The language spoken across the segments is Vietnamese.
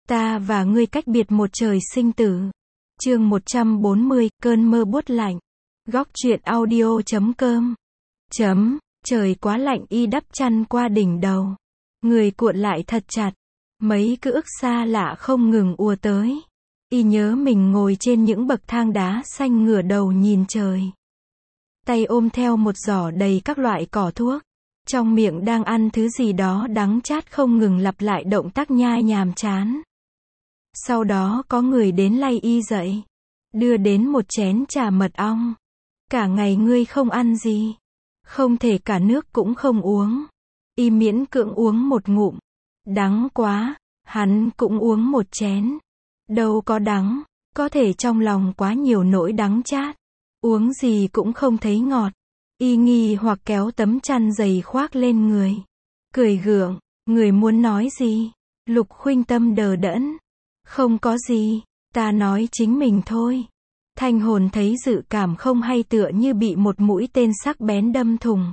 Ta và ngươi cách biệt một trời sinh tử. Chương 140, cơn mơ buốt lạnh. Góc truyện audio.com. Trời quá lạnh, y đắp chăn qua đỉnh đầu. Người cuộn lại thật chặt. Mấy ký ức xa lạ không ngừng ùa tới. Y nhớ mình ngồi trên những bậc thang đá xanh ngửa đầu nhìn trời. Tay ôm theo một giỏ đầy các loại cỏ thuốc. Trong miệng đang ăn thứ gì đó đắng chát, không ngừng lặp lại động tác nhai nhàm chán. Sau đó có người đến lay y dậy. Đưa đến một chén trà mật ong. Cả ngày ngươi không ăn gì. Không thể cả nước cũng không uống. Y miễn cưỡng uống một ngụm. Đắng quá. Hắn cũng uống một chén. Đâu có đắng. Có thể trong lòng quá nhiều nỗi đắng chát. Uống gì cũng không thấy ngọt. Y nghi hoặc kéo tấm chăn dày khoác lên người. Cười gượng. Người muốn nói gì? Lục Khuynh Tâm đờ đẫn. Không có gì. Ta nói chính mình thôi. Thanh hồn thấy dự cảm không hay, tựa như bị một mũi tên sắc bén đâm thủng.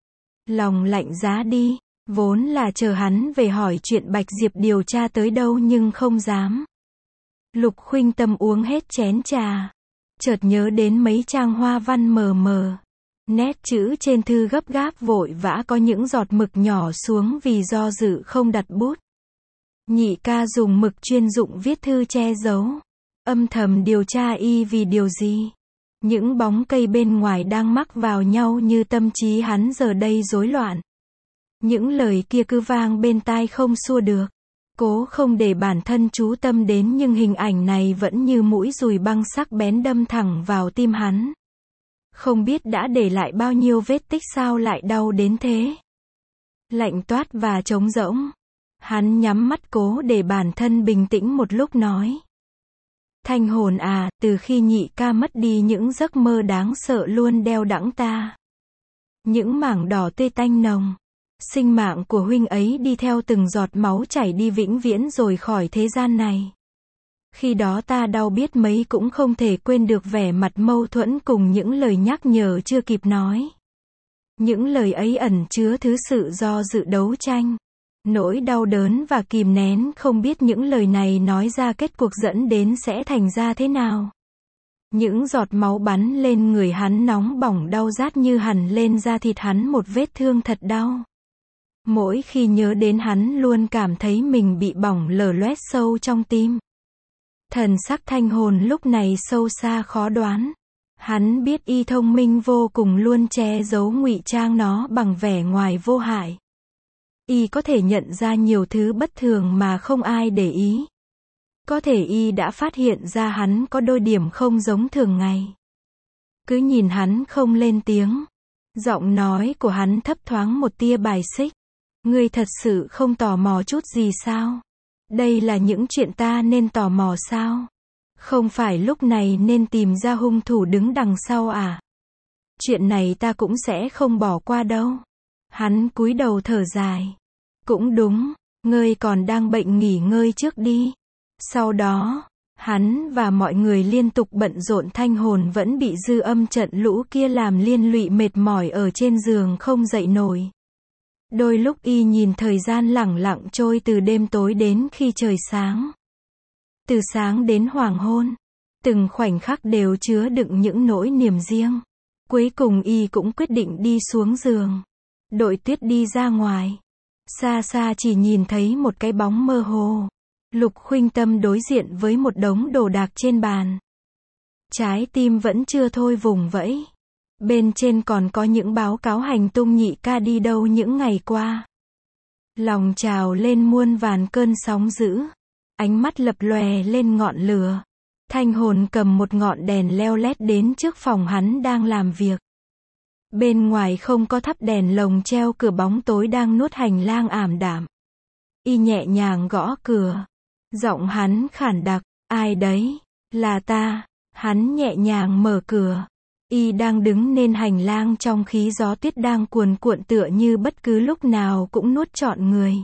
Lòng lạnh giá đi. Vốn là chờ hắn về hỏi chuyện Bạch Diệp điều tra tới đâu nhưng không dám. Lục Khuynh Tâm uống hết chén trà. Chợt nhớ đến mấy trang hoa văn mờ mờ. Nét chữ trên thư gấp gáp vội vã, có những giọt mực nhỏ xuống vì do dự không đặt bút. Nhị ca dùng mực chuyên dụng viết thư che giấu. Âm thầm điều tra y vì điều gì? Những bóng cây bên ngoài đang mắc vào nhau như tâm trí hắn giờ đây rối loạn. Những lời kia cứ vang bên tai không xua được. Cố không để bản thân chú tâm đến, nhưng hình ảnh này vẫn như mũi dùi băng sắc bén đâm thẳng vào tim hắn. Không biết đã để lại bao nhiêu vết tích, sao lại đau đến thế? Lạnh toát và trống rỗng. Hắn nhắm mắt cố để bản thân bình tĩnh một lúc, nói. Thanh hồn à, từ khi nhị ca mất đi, những giấc mơ đáng sợ luôn đeo đẳng ta. Những mảng đỏ tươi tanh nồng. Sinh mạng của huynh ấy đi theo từng giọt máu chảy đi vĩnh viễn rồi khỏi thế gian này. Khi đó ta đau biết mấy cũng không thể quên được vẻ mặt mâu thuẫn cùng những lời nhắc nhở chưa kịp nói. Những lời ấy ẩn chứa thứ sự do dự đấu tranh. Nỗi đau đớn và kìm nén, không biết những lời này nói ra kết cuộc dẫn đến sẽ thành ra thế nào. Những giọt máu bắn lên người hắn nóng bỏng đau rát như hằn lên da thịt hắn một vết thương thật đau. Mỗi khi nhớ đến hắn luôn cảm thấy mình bị bỏng lở loét sâu trong tim. Thần sắc Thanh hồn lúc này sâu xa khó đoán. Hắn biết y thông minh vô cùng, luôn che giấu ngụy trang nó bằng vẻ ngoài vô hại. Y có thể nhận ra nhiều thứ bất thường mà không ai để ý. Có thể y đã phát hiện ra hắn có đôi điểm không giống thường ngày. Cứ nhìn hắn không lên tiếng. Giọng nói của hắn thấp thoáng một tia bài xích. Ngươi thật sự không tò mò chút gì sao? Đây là những chuyện ta nên tò mò sao? Không phải lúc này nên tìm ra hung thủ đứng đằng sau à? Chuyện này ta cũng sẽ không bỏ qua đâu. Hắn cúi đầu thở dài. Cũng đúng, ngươi còn đang bệnh, nghỉ ngơi trước đi. Sau đó, hắn và mọi người liên tục bận rộn. Thanh hồn vẫn bị dư âm trận lũ kia làm liên lụy, mệt mỏi ở trên giường không dậy nổi. Đôi lúc y nhìn thời gian lẳng lặng trôi từ đêm tối đến khi trời sáng. Từ sáng đến hoàng hôn, từng khoảnh khắc đều chứa đựng những nỗi niềm riêng. Cuối cùng y cũng quyết định đi xuống giường. Đội Tuyết đi ra ngoài. Xa xa chỉ nhìn thấy một cái bóng mơ hồ. Lục Khuynh Tâm đối diện với một đống đồ đạc trên bàn. Trái tim vẫn chưa thôi vùng vẫy. Bên trên còn có những báo cáo hành tung nhị ca đi đâu những ngày qua. Lòng trào lên muôn vàn cơn sóng dữ. Ánh mắt lập lòe lên ngọn lửa. Thanh hồn cầm một ngọn đèn leo lét đến trước phòng hắn đang làm việc. Bên ngoài không có thắp đèn lồng treo, cửa bóng tối đang nuốt hành lang ảm đạm. Y nhẹ nhàng gõ cửa. Giọng hắn khản đặc. Ai đấy? Là ta. Hắn nhẹ nhàng mở cửa. Y đang đứng nên hành lang trong khí gió tuyết đang cuồn cuộn, tựa như bất cứ lúc nào cũng nuốt trọn người.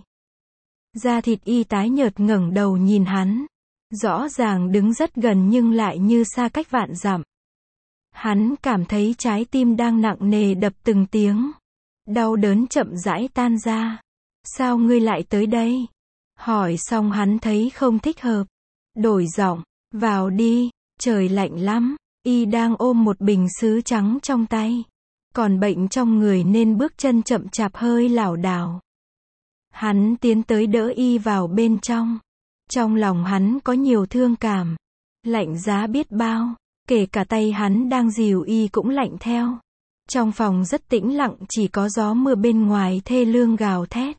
Da thịt y tái nhợt, ngẩng đầu nhìn hắn. Rõ ràng đứng rất gần nhưng lại như xa cách vạn dặm. Hắn cảm thấy trái tim đang nặng nề đập từng tiếng. Đau đớn chậm rãi tan ra. Sao ngươi lại tới đây? Hỏi xong hắn thấy không thích hợp. Đổi giọng, vào đi, trời lạnh lắm. Y đang ôm một bình sứ trắng trong tay. Còn bệnh trong người nên bước chân chậm chạp hơi lảo đảo. Hắn tiến tới đỡ Y vào bên trong. Trong lòng hắn có nhiều thương cảm. Lạnh giá biết bao. Kể cả tay hắn đang dìu Y cũng lạnh theo. Trong phòng rất tĩnh lặng, chỉ có gió mưa bên ngoài thê lương gào thét.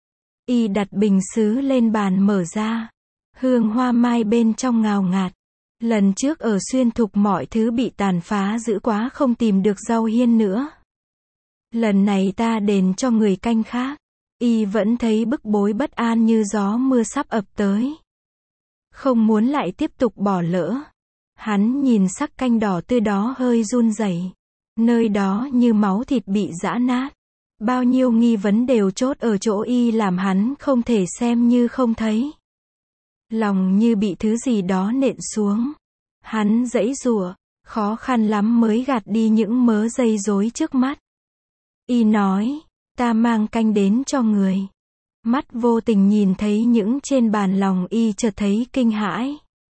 Y đặt bình sứ lên bàn mở ra. Hương hoa mai bên trong ngào ngạt. Lần trước ở Xuyên Thục mọi thứ bị tàn phá dữ quá không tìm được rau hiên nữa. Lần này ta đền cho người canh khác. Y vẫn thấy bức bối bất an như gió mưa sắp ập tới. Không muốn lại tiếp tục bỏ lỡ. Hắn nhìn sắc canh đỏ tươi đó hơi run rẩy. Nơi đó như máu thịt bị giã nát. Bao nhiêu nghi vấn đều chốt ở chỗ Y làm hắn không thể xem như không thấy. Lòng như bị thứ gì đó nện xuống. Hắn giãy giụa, khó khăn lắm mới gạt đi những mớ dây rối trước mắt. Y nói, ta mang canh đến cho người. Mắt vô tình nhìn thấy những trên bàn, lòng Y chợt thấy kinh hãi.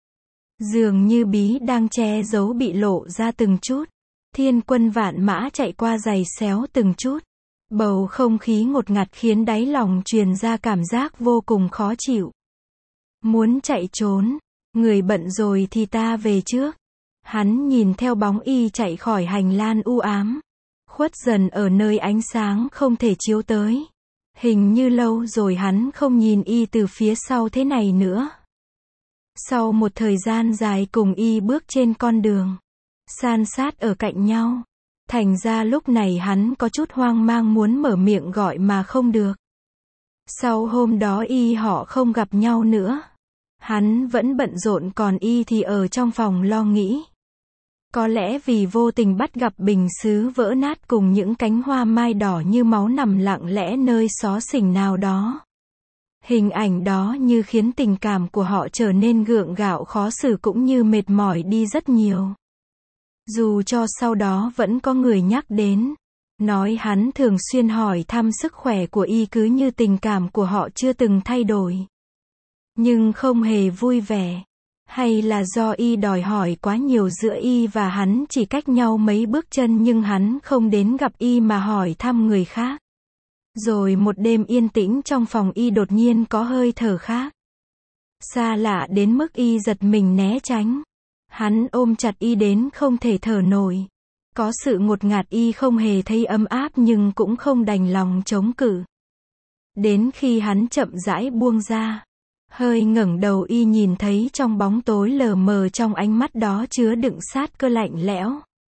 Dường như bí đang che giấu bị lộ ra từng chút. Thiên quân vạn mã chạy qua giày xéo từng chút. Bầu không khí ngột ngạt khiến đáy lòng truyền ra cảm giác vô cùng khó chịu. Muốn chạy trốn, người bận rồi thì ta về trước. Hắn nhìn theo bóng Y chạy khỏi hành lang u ám, khuất dần ở nơi ánh sáng không thể chiếu tới. Hình như lâu rồi hắn không nhìn Y từ phía sau thế này nữa. Sau một thời gian dài cùng Y bước trên con đường, san sát ở cạnh nhau, thành ra lúc này hắn có chút hoang mang muốn mở miệng gọi mà không được. Sau hôm đó Y họ không gặp nhau nữa. Hắn vẫn bận rộn còn Y thì ở trong phòng lo nghĩ. Có lẽ vì vô tình bắt gặp bình sứ vỡ nát cùng những cánh hoa mai đỏ như máu nằm lặng lẽ nơi xó xỉnh nào đó. Hình ảnh đó như khiến tình cảm của họ trở nên gượng gạo khó xử cũng như mệt mỏi đi rất nhiều. Dù cho sau đó vẫn có người nhắc đến, nói hắn thường xuyên hỏi thăm sức khỏe của Y cứ như tình cảm của họ chưa từng thay đổi. Nhưng không hề vui vẻ. Hay là do Y đòi hỏi quá nhiều, giữa Y và hắn chỉ cách nhau mấy bước chân nhưng hắn không đến gặp Y mà hỏi thăm người khác. Rồi một đêm yên tĩnh trong phòng Y đột nhiên có hơi thở khác. Xa lạ đến mức Y giật mình né tránh. Hắn ôm chặt Y đến không thể thở nổi. Có sự ngột ngạt, Y không hề thấy ấm áp nhưng cũng không đành lòng chống cự. Đến khi hắn chậm rãi buông ra, hơi ngẩng đầu, Y nhìn thấy trong bóng tối lờ mờ trong ánh mắt đó chứa đựng sát cơ lạnh lẽo.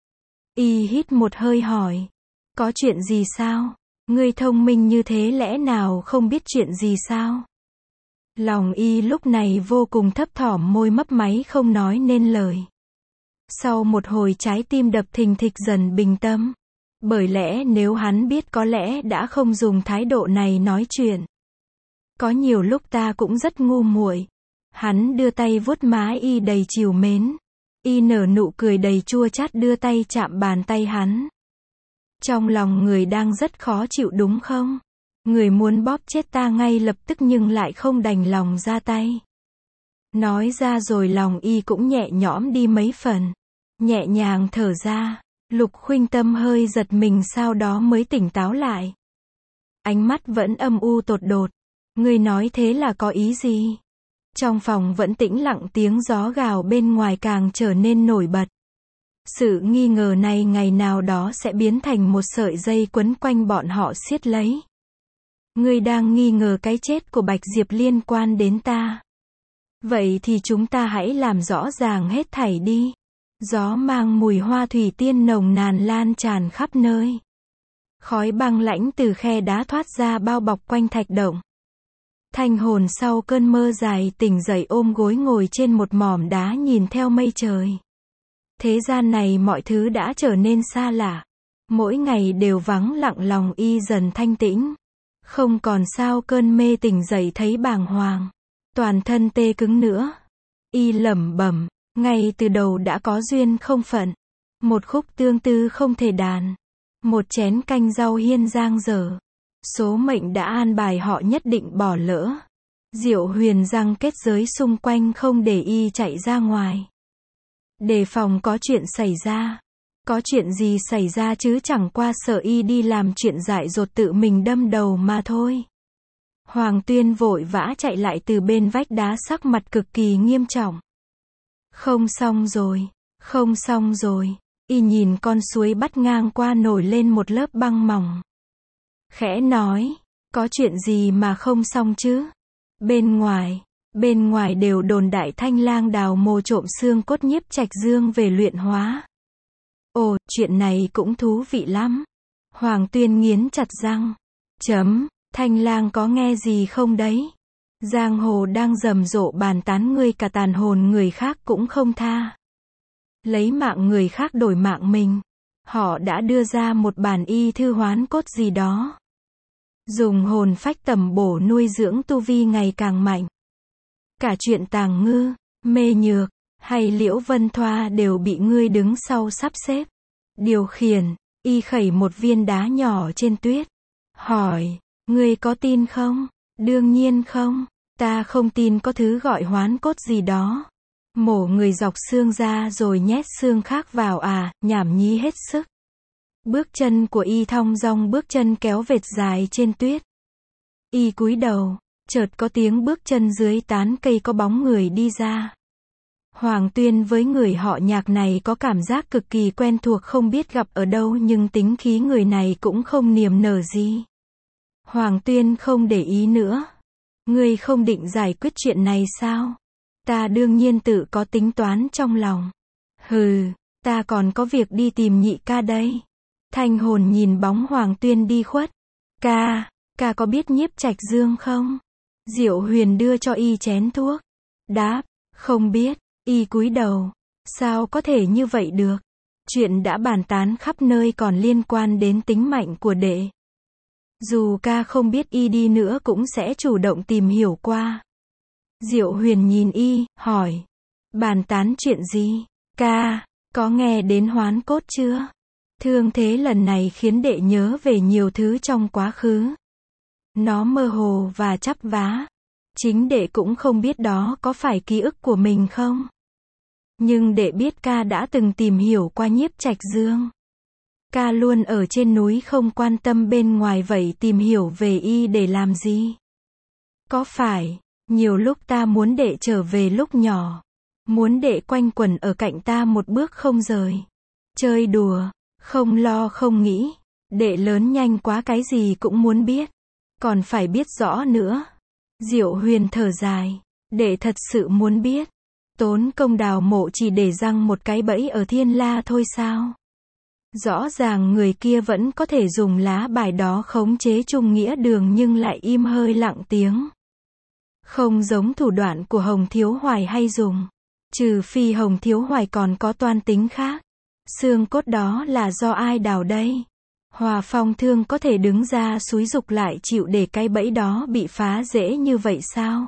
Y hít một hơi hỏi, có chuyện gì sao? Ngươi thông minh như thế lẽ nào không biết chuyện gì sao? Lòng Y lúc này vô cùng thấp thỏm, môi mấp máy không nói nên lời. Sau một hồi trái tim đập thình thịch dần bình tâm. Bởi lẽ nếu hắn biết có lẽ đã không dùng thái độ này nói chuyện. Có nhiều lúc ta cũng rất ngu muội. Hắn đưa tay vuốt má Y đầy trìu mến. Y nở nụ cười đầy chua chát đưa tay chạm bàn tay hắn. Trong lòng người đang rất khó chịu đúng không? Người muốn bóp chết ta ngay lập tức nhưng lại không đành lòng ra tay. Nói ra rồi lòng Y cũng nhẹ nhõm đi mấy phần. Nhẹ nhàng thở ra. Lục Khuynh Tâm hơi giật mình, sau đó mới tỉnh táo lại. Ánh mắt vẫn âm u tột đột. Ngươi nói thế là có ý gì? Trong phòng vẫn tĩnh lặng, tiếng gió gào bên ngoài càng trở nên nổi bật. Sự nghi ngờ này ngày nào đó sẽ biến thành một sợi dây quấn quanh bọn họ siết lấy. Ngươi đang nghi ngờ cái chết của Bạch Diệp liên quan đến ta. Vậy thì chúng ta hãy làm rõ ràng hết thảy đi. Gió mang mùi hoa thủy tiên nồng nàn lan tràn khắp nơi. Khói băng lãnh từ khe đá thoát ra bao bọc quanh thạch động. Thanh hồn sau cơn mơ dài tỉnh dậy ôm gối ngồi trên một mỏm đá nhìn theo mây trời. Thế gian này mọi thứ đã trở nên xa lạ. Mỗi ngày đều vắng lặng, lòng Y dần thanh tĩnh. Không còn sao cơn mê, tỉnh dậy thấy bàng hoàng. Toàn thân tê cứng nữa. Y lẩm bẩm, ngay từ đầu đã có duyên không phận. Một khúc tương tư không thể đàn. Một chén canh rau hiên giang dở. Số mệnh đã an bài họ nhất định bỏ lỡ. Diệu Huyền răng kết giới xung quanh không để y chạy ra ngoài. Đề phòng có chuyện xảy ra. Có chuyện gì xảy ra chứ, chẳng qua sợ y đi làm chuyện dại dột tự mình đâm đầu mà thôi. Hoàng Tuyên vội vã chạy lại từ bên vách đá, sắc mặt cực kỳ nghiêm trọng. Không xong rồi, không xong rồi. Y nhìn con suối bắt ngang qua nổi lên một lớp băng mỏng. Khẽ nói, có chuyện gì mà không xong chứ? Bên ngoài đều đồn đại Thanh Lang đào mồ trộm xương cốt Nhiếp Trạch Dương về luyện hóa. Ồ, chuyện này cũng thú vị lắm. Hoàng Tuyên nghiến chặt răng. Thanh Lang có nghe gì không đấy? Giang hồ đang rầm rộ bàn tán ngươi cả tàn hồn người khác cũng không tha. Lấy mạng người khác đổi mạng mình. Họ đã đưa ra một bản y thư hoán cốt gì đó. Dùng hồn phách tầm bổ nuôi dưỡng tu vi ngày càng mạnh. Cả chuyện Tàng Ngư, Mê Nhược, hay Liễu Vân Thoa đều bị ngươi đứng sau sắp xếp. Điều khiển, y khẩy một viên đá nhỏ trên tuyết. Hỏi, ngươi có tin không? Đương nhiên không. Ta không tin có thứ gọi hoán cốt gì đó. Mổ người dọc xương ra rồi nhét xương khác vào à, nhảm nhí hết sức. Bước chân của y thong dong bước chân kéo vệt dài trên tuyết. Y cúi đầu, chợt có tiếng bước chân dưới tán cây có bóng người đi ra. Hoàng Tuyên với người họ Nhạc này có cảm giác cực kỳ quen thuộc, không biết gặp ở đâu, nhưng tính khí người này cũng không niềm nở gì. Hoàng Tuyên không để ý nữa. Ngươi không định giải quyết chuyện này sao? Ta đương nhiên tự có tính toán trong lòng. Hừ, ta còn có việc đi tìm nhị ca đây. Thanh Hồn nhìn bóng Hoàng Tuyên đi khuất. Ca có biết Nhiếp Trạch Dương không? Diệu Huyền đưa cho y chén thuốc. Đáp, không biết. Y cúi đầu. Sao có thể như vậy được? Chuyện đã bàn tán khắp nơi còn liên quan đến tính mạnh của đệ. Dù ca không biết y đi nữa cũng sẽ chủ động tìm hiểu qua. Diệu Huyền nhìn y, hỏi. Bàn tán chuyện gì? Ca, có nghe đến hoán cốt chưa? Thương thế lần này khiến đệ nhớ về nhiều thứ trong quá khứ. Nó mơ hồ và chắp vá. Chính đệ cũng không biết đó có phải ký ức của mình không? Nhưng đệ biết ca đã từng tìm hiểu qua Nhiếp Trạch Dương. Ca luôn ở trên núi không quan tâm bên ngoài, vậy tìm hiểu về y để làm gì? Có phải, nhiều lúc ta muốn đệ trở về lúc nhỏ. Muốn đệ quanh quẩn ở cạnh ta một bước không rời. Chơi đùa, không lo không nghĩ. Đệ lớn nhanh quá cái gì cũng muốn biết. Còn phải biết rõ nữa. Diệu Huyền thở dài. Đệ thật sự muốn biết. Tốn công đào mộ chỉ để răng một cái bẫy ở Thiên La thôi sao? Rõ ràng người kia vẫn có thể dùng lá bài đó khống chế Trung Nghĩa Đường nhưng lại im hơi lặng tiếng. Không giống thủ đoạn của Hồng Thiếu Hoài hay dùng. Trừ phi Hồng Thiếu Hoài còn có toan tính khác. Xương cốt đó là do ai đào đây? Hòa Phong Thương có thể đứng ra xúi giục lại chịu để cái bẫy đó bị phá dễ như vậy sao?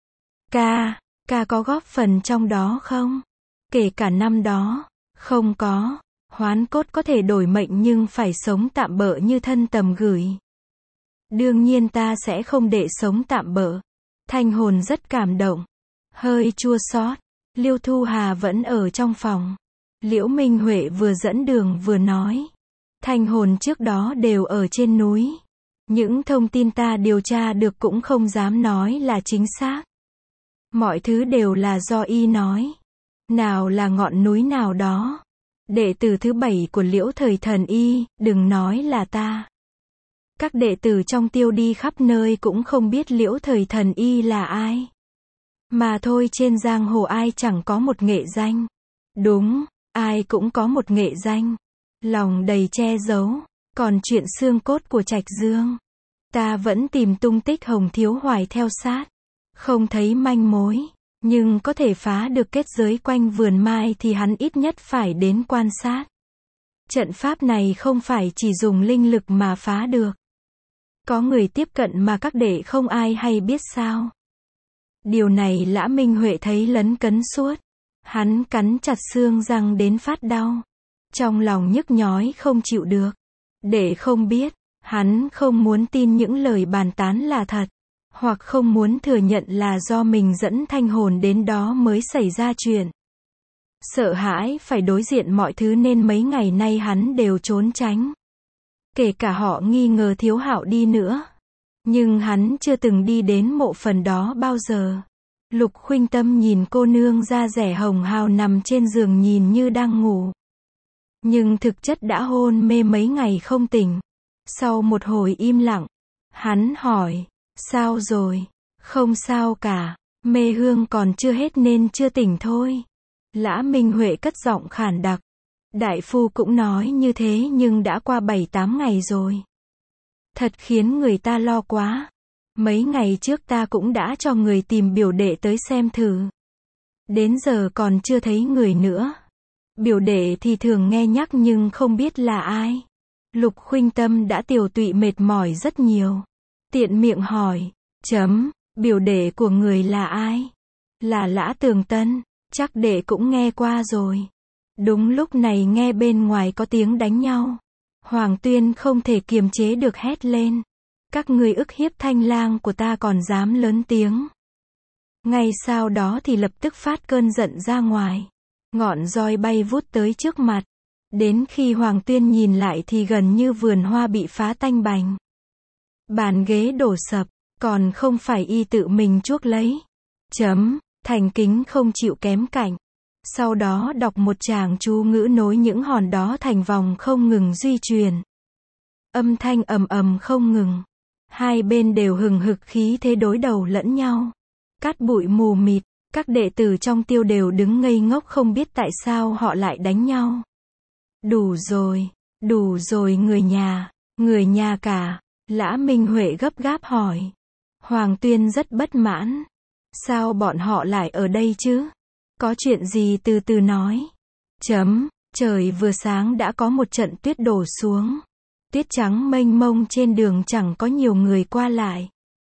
Ca có góp phần trong đó không? Kể cả năm đó, không có. Hoán cốt có thể đổi mệnh nhưng phải sống tạm bợ như thân tầm gửi. Đương nhiên ta sẽ không để sống tạm bợ. Thanh Hồn rất cảm động. Hơi chua xót. Liêu Thu Hà vẫn ở trong phòng. Liễu Minh Huệ vừa dẫn đường vừa nói. Thanh Hồn trước đó đều ở trên núi. Những thông tin ta điều tra được cũng không dám nói là chính xác. Mọi thứ đều là do y nói. Nào là ngọn núi nào đó. Đệ tử thứ 7 của Liễu Thời Thần Y, đừng nói là ta. Các đệ tử trong tiêu đi khắp nơi cũng không biết Liễu Thời Thần Y là ai. Mà thôi, trên giang hồ ai chẳng có một nghệ danh. Đúng, ai cũng có một nghệ danh. Lòng đầy che giấu. Còn chuyện xương cốt của Trạch Dương, ta vẫn tìm tung tích Hồng Thiếu Hoài theo sát. Không thấy manh mối. Nhưng có thể phá được kết giới quanh vườn mai thì hắn ít nhất phải đến quan sát. Trận pháp này không phải chỉ dùng linh lực mà phá được. Có người tiếp cận mà các đệ không ai hay biết sao? Điều này Lã Minh Huệ thấy lấn cấn suốt. Hắn cắn chặt xương răng đến phát đau. Trong lòng nhức nhói không chịu được. Đệ không biết, hắn không muốn tin những lời bàn tán là thật. hoặc không muốn thừa nhận là do mình dẫn Thanh hồn đến đó mới xảy ra chuyện. Sợ hãi phải đối diện mọi thứ nên mấy ngày nay hắn đều trốn tránh. Kể cả họ nghi ngờ Thiếu Hạo đi nữa. Nhưng hắn chưa từng đi đến mộ phần đó bao giờ. Lục Khuynh Tâm nhìn cô nương da dẻ hồng hào nằm trên giường nhìn như đang ngủ. Nhưng thực chất đã hôn mê mấy ngày không tỉnh. Sau một hồi im lặng, hắn hỏi, sao rồi? Không sao cả, mê hương còn chưa hết nên chưa tỉnh thôi. Lã Minh Huệ cất giọng khản đặc. Đại phu cũng nói như thế nhưng đã qua 7-8 ngày rồi. Thật khiến người ta lo quá. Mấy ngày trước ta cũng đã cho người tìm biểu đệ tới xem thử. Đến giờ còn chưa thấy người nữa. Biểu đệ thì thường nghe nhắc nhưng không biết là ai. Lục Khuynh Tâm đã tiều tụy mệt mỏi rất nhiều. Tiện miệng hỏi, biểu đệ của người là ai? Là Lã Tường Tân, chắc đệ cũng nghe qua rồi. Đúng lúc này nghe bên ngoài có tiếng đánh nhau. Hoàng Tuyên không thể kiềm chế được hét lên. Các ngươi ức hiếp Thanh lang của ta còn dám lớn tiếng. Ngay sau đó thì lập tức phát cơn giận ra ngoài. Ngọn roi bay vút tới trước mặt. Đến khi Hoàng Tuyên nhìn lại thì gần như vườn hoa bị phá tanh bành. Bàn ghế đổ sập, còn không phải y tự mình chuốc lấy. Thành Kính không chịu kém cạnh. Sau đó đọc một tràng chú ngữ nối những hòn đó thành vòng không ngừng duy truyền. Âm thanh ầm ầm không ngừng. Hai bên đều hừng hực khí thế đối đầu lẫn nhau. Cát bụi mù mịt, các đệ tử trong tiêu đều đứng ngây ngốc không biết tại sao họ lại đánh nhau. Đủ rồi người nhà cả. Lã Minh Huệ gấp gáp hỏi. Hoàng Tuyên rất bất mãn. Sao bọn họ lại ở đây chứ? Có chuyện gì từ từ nói. Trời vừa sáng đã có một trận tuyết đổ xuống. Tuyết trắng mênh mông trên đường chẳng có nhiều người qua lại.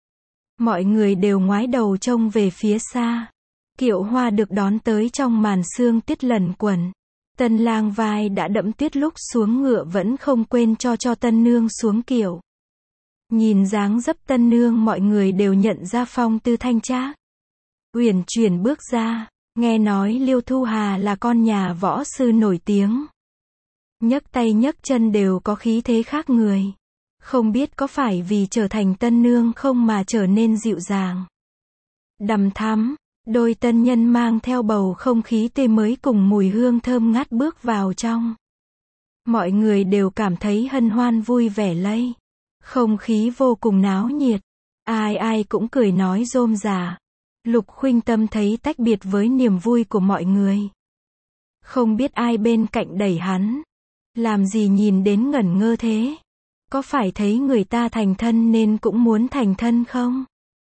Mọi người đều ngoái đầu trông về phía xa. Kiệu hoa được đón tới trong màn sương tuyết lẩn quẩn. Tân lang vai đã đẫm tuyết lúc xuống ngựa vẫn không quên cho tân nương xuống kiệu. Nhìn dáng dấp tân nương mọi người đều nhận ra phong tư thanh trác. Uyển chuyển bước ra, nghe nói Liêu Thu Hà là con nhà võ sư nổi tiếng. Nhấc tay nhấc chân đều có khí thế khác người. Không biết có phải vì trở thành tân nương không mà trở nên dịu dàng. Đằm thắm, đôi tân nhân mang theo bầu không khí tươi mới cùng mùi hương thơm ngát bước vào trong. Mọi người đều cảm thấy hân hoan vui vẻ lây. Không khí vô cùng náo nhiệt. Ai cũng cười nói rôm rả. Lục Khuynh Tâm thấy tách biệt với niềm vui của mọi người. Không biết ai bên cạnh đẩy hắn. Làm gì nhìn đến ngẩn ngơ thế? Có phải thấy người ta thành thân nên cũng muốn thành thân không?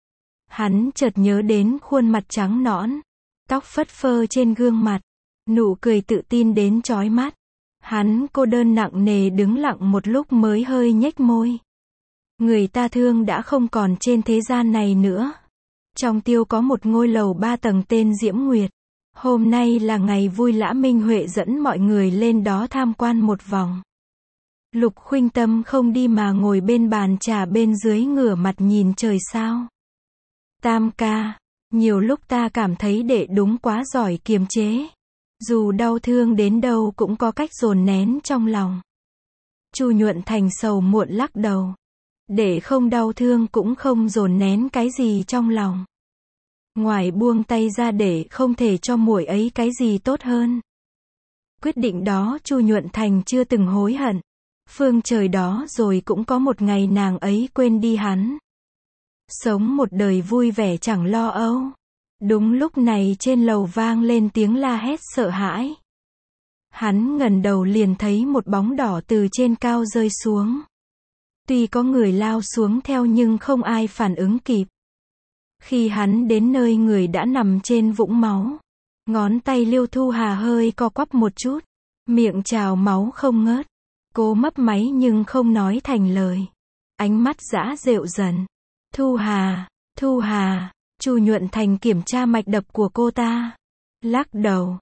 Hắn chợt nhớ đến khuôn mặt trắng nõn, tóc phất phơ trên gương mặt, nụ cười tự tin đến chói mắt. Hắn cô đơn nặng nề đứng lặng một lúc mới hơi nhếch môi. Người ta thương đã không còn trên thế gian này nữa. Trong tiêu có một ngôi lầu 3 tầng tên Diễm Nguyệt. Hôm nay là ngày vui. Lã Minh Huệ dẫn mọi người lên đó tham quan một vòng. Lục Khuynh Tâm không đi mà ngồi bên bàn trà bên dưới ngửa mặt nhìn trời sao. Tam ca, nhiều lúc ta cảm thấy đệ đúng quá giỏi kiềm chế. Dù đau thương đến đâu cũng có cách dồn nén trong lòng. Chu Nhuận Thành sầu muộn lắc đầu. Đệ không đau thương cũng không dồn nén cái gì trong lòng. Ngoài buông tay ra để không thể cho muội ấy cái gì tốt hơn. Quyết định đó Chu Nhuận Thành chưa từng hối hận. Phương trời đó rồi cũng có một ngày nàng ấy quên đi hắn. Sống một đời vui vẻ chẳng lo âu. Đúng lúc này trên lầu vang lên tiếng la hét sợ hãi. Hắn ngẩng đầu liền thấy một bóng đỏ từ trên cao rơi xuống. Tuy có người lao xuống theo nhưng không ai phản ứng kịp. Khi hắn đến nơi người đã nằm trên vũng máu. Ngón tay Liêu Thu Hà hơi co quắp một chút. Miệng trào máu không ngớt. Cô mấp máy nhưng không nói thành lời. Ánh mắt dã rệu dần. Thu Hà, Chu Nhuận Thành kiểm tra mạch đập của cô ta. Lắc đầu.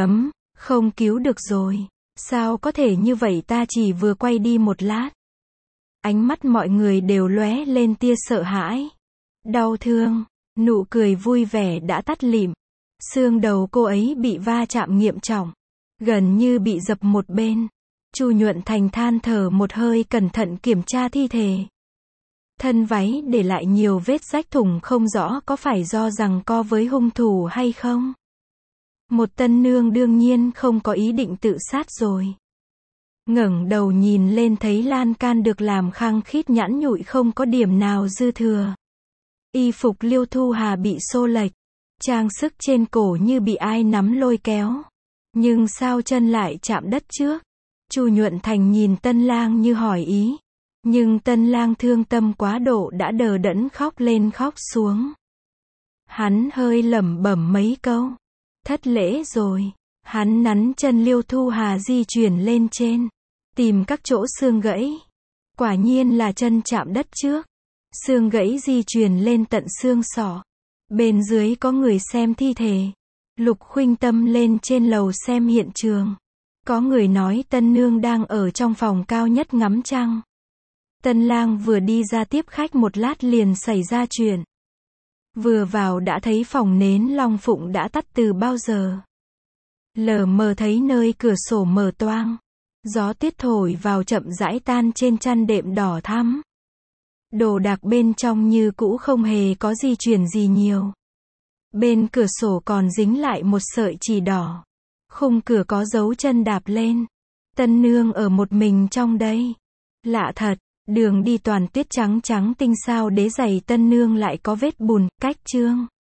Không cứu được rồi. Sao có thể như vậy, ta chỉ vừa quay đi một lát. Ánh mắt mọi người đều lóe lên tia sợ hãi. đau thương, nụ cười vui vẻ đã tắt lịm. Xương đầu cô ấy bị va chạm nghiêm trọng, gần như bị dập một bên. Chu Nhuận Thành than thở một hơi, cẩn thận kiểm tra thi thể. Thân váy để lại nhiều vết rách thủng, không rõ có phải do giằng co với hung thủ hay không. Một tân nương đương nhiên không có ý định tự sát rồi. Ngẩng đầu nhìn lên thấy lan can được làm khăng khít nhẵn nhụi, không có điểm nào dư thừa. Y phục Liêu Thu Hà bị xô lệch, trang sức trên cổ như bị ai nắm lôi kéo. Nhưng sao chân lại chạm đất trước? Chu Nhuận Thành nhìn tân lang như hỏi ý. Nhưng tân lang thương tâm quá độ đã đờ đẫn khóc lên khóc xuống. Hắn hơi lẩm bẩm mấy câu. Thất lễ rồi. Hắn nắn chân Liêu Thu Hà di chuyển lên trên, tìm các chỗ xương gãy. Quả nhiên là chân chạm đất trước. Xương gãy di chuyển lên tận xương sọ. Bên dưới có người xem thi thể. Lục Khuynh Tâm lên trên lầu xem hiện trường. Có người nói tân nương đang ở trong phòng cao nhất ngắm trăng. Tân lang vừa đi ra tiếp khách một lát liền xảy ra chuyện. Vừa vào đã thấy phòng nến Long Phụng đã tắt từ bao giờ. Lờ mờ thấy nơi cửa sổ mở toang. Gió tuyết thổi vào chậm rãi tan trên chăn đệm đỏ thắm. Đồ đạc bên trong như cũ không hề có di chuyển gì nhiều. Bên cửa sổ còn dính lại một sợi chỉ đỏ. Khung cửa có dấu chân đạp lên. Tân nương ở một mình trong đây. Lạ thật, đường đi toàn tuyết trắng trắng tinh, sao đế giày tân nương lại có vết bùn, cách chương.